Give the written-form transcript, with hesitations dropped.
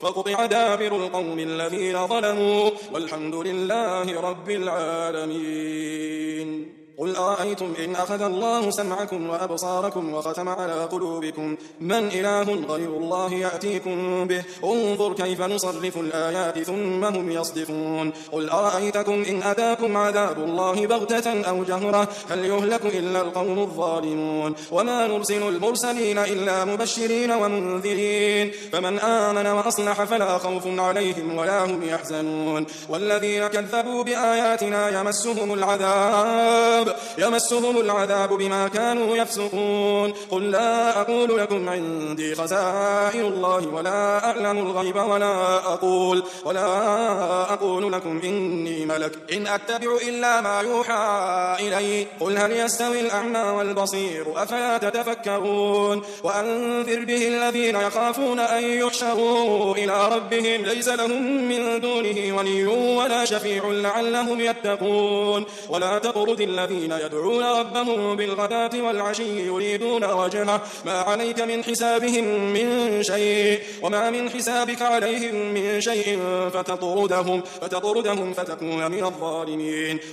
فقطع دابر القوم الذين ظلموا والحمد لله رب العالمين. قل أرأيتم إن أخذ الله سمعكم وأبصاركم وختم على قلوبكم من إله غير الله يأتيكم به انظر كيف نصرف الآيات ثم هم يصدفون. قل أرأيتكم إن أتاكم عذاب الله بغتة أو جهرة هل يهلك إلا القوم الظالمون. وما نرسل المرسلين إلا مبشرين ومنذرين فمن آمن وأصلح فلا خوف عليهم ولا هم يحزنون. والذين كذبوا بآياتنا يمسهم العذاب بما كانوا يفسقون. قل لا أقول لكم عندي خزائن الله ولا أعلم الغيب ولا أقول لكم إني ملك إن أتبع إلا ما يوحى إلي. قل هل يستوي الأعمى والبصير أفلا تتفكرون. وأنذر به الذين يخافون أن يحشروا إلى ربهم ليس لهم من دونه ولي ولا شفيع لعلهم يتقون. ولا تطرد الذين يدعون ربهم بالغداة والعشي يريدون وجهه ما عليك من حسابهم من شيء وما من حسابك عليهم من شيء فتطردهم فتكون من الظالمين.